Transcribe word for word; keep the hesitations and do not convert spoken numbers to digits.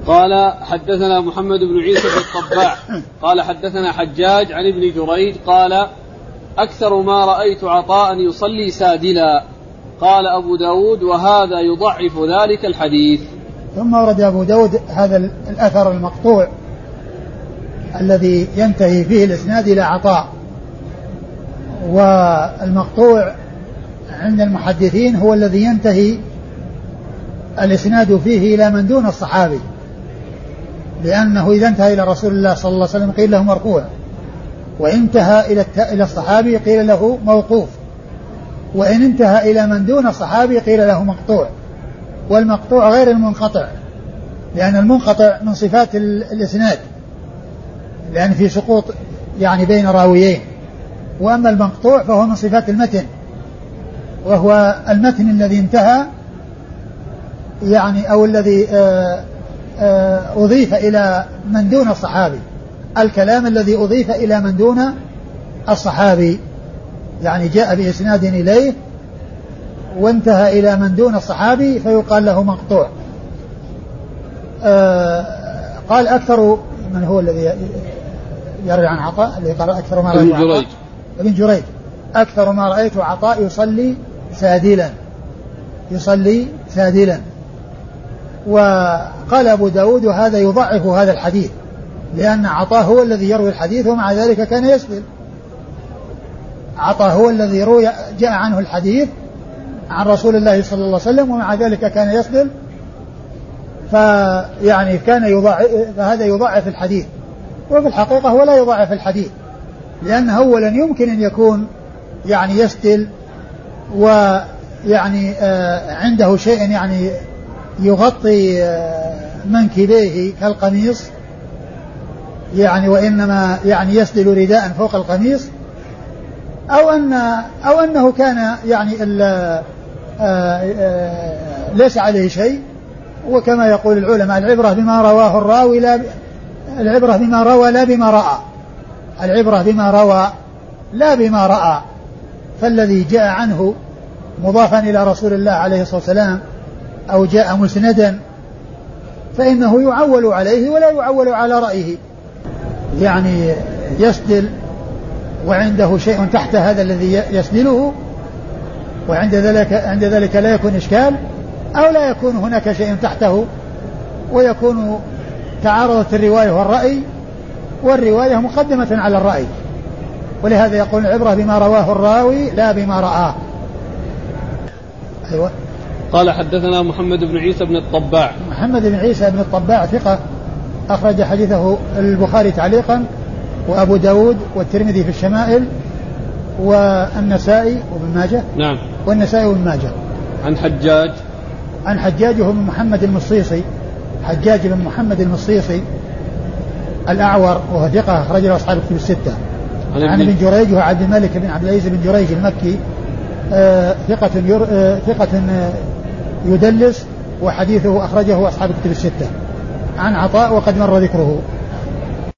قال حدثنا محمد بن عيسى بن الطباع قال حدثنا حجاج عن ابن جريج قال أكثر ما رأيت عطاء يصلي سادلا. قال أبو داود وهذا يضعف ذلك الحديث. ثم ورد أبو داود هذا الأثر المقطوع الذي ينتهي فيه الإسناد إلى عطاء. والمقطوع عند المحدثين هو الذي ينتهي الإسناد فيه إلى من دون الصحابي، لأنه إذا انتهى إلى رسول الله صلى الله عليه وسلم قيل له مرفوع، وانتهى إلى إلى الصحابي قيل له موقوف، وإن انتهى إلى من دون الصحابي قيل له مقطوع. والمقطوع غير المنقطع، لأن المنقطع من صفات الإسناد لأن في سقوط يعني بين راويين، وأما المقطوع فهو من صفات المتن، وهو المتن الذي انتهى يعني أو الذي آآ آآ أضيف إلى من دون الصحابي، الكلام الذي أضيف إلى من دون الصحابي، يعني جاء بإسناد إليه وانتهى إلى من دون الصحابي فيقال له مقطوع. قال أكثر من هو الذي يروي عن عطاء الذي قال أكثر ما رأيت عطاء ابن جريج أكثر ما رأيت عطاء يصلي سادلا يصلي سادلا. وقال أبو داود وهذا يضعف هذا الحديث، لأن عطاء هو الذي يروي الحديث ومع ذلك كان يسدل. عطاء هو الذي روي جاء عنه الحديث عن رسول الله صلى الله عليه وسلم ومع ذلك كان يسدل، فيعني كان يضعف، فهذا يضعف الحديث. وفي الحقيقة هو لا يضعف الحديث، لأنه أولا يمكن أن يكون يعني يسدل ويعني آه عنده شيء يعني يغطي آه منكبيه كالقميص، يعني وإنما يعني يسدل رداء فوق القميص، أو أن أو أنه كان يعني آه آه ليس عليه شيء. وكما يقول العلماء العبرة بما رواه الراوي لا العبرة بما روى لا بما رأى العبرة بما روى لا بما رأى. فالذي جاء عنه مضافا إلى رسول الله عليه الصلاة والسلام أو جاء مسندا فإنه يعول عليه ولا يعول على رأيه، يعني يسدل وعنده شيء تحت هذا الذي يسدله، وعند ذلك عند ذلك لا يكون إشكال، أو لا يكون هناك شيء تحته ويكون تعارضت الرواية والرأي، والرواية مقدمة على الرأي. ولهذا يقول العبرة بما رواه الراوي لا بما رآه. أيوة. قال حدثنا محمد بن عيسى بن الطباع. محمد بن عيسى بن الطباع ثقة أخرج حديثه البخاري تعليقا وأبو داود والترمذي في الشمائل والنسائي وابن ماجه. نعم. والنسائي وابن ماجه. عن حجاج عن حجاج بن محمد المصيصي حجاج بن محمد المصيصي الأعور وهو ثقة أخرج له أصحاب الكتب الستة. عن ابن جريج وعبد الملك بن عبد العزيز بن جريج المكي آه ثقة ير... آه ثقة آه يدلس وحديثه أخرجه أصحاب الكتب الستة. عن عطاء وقد مر ذكره.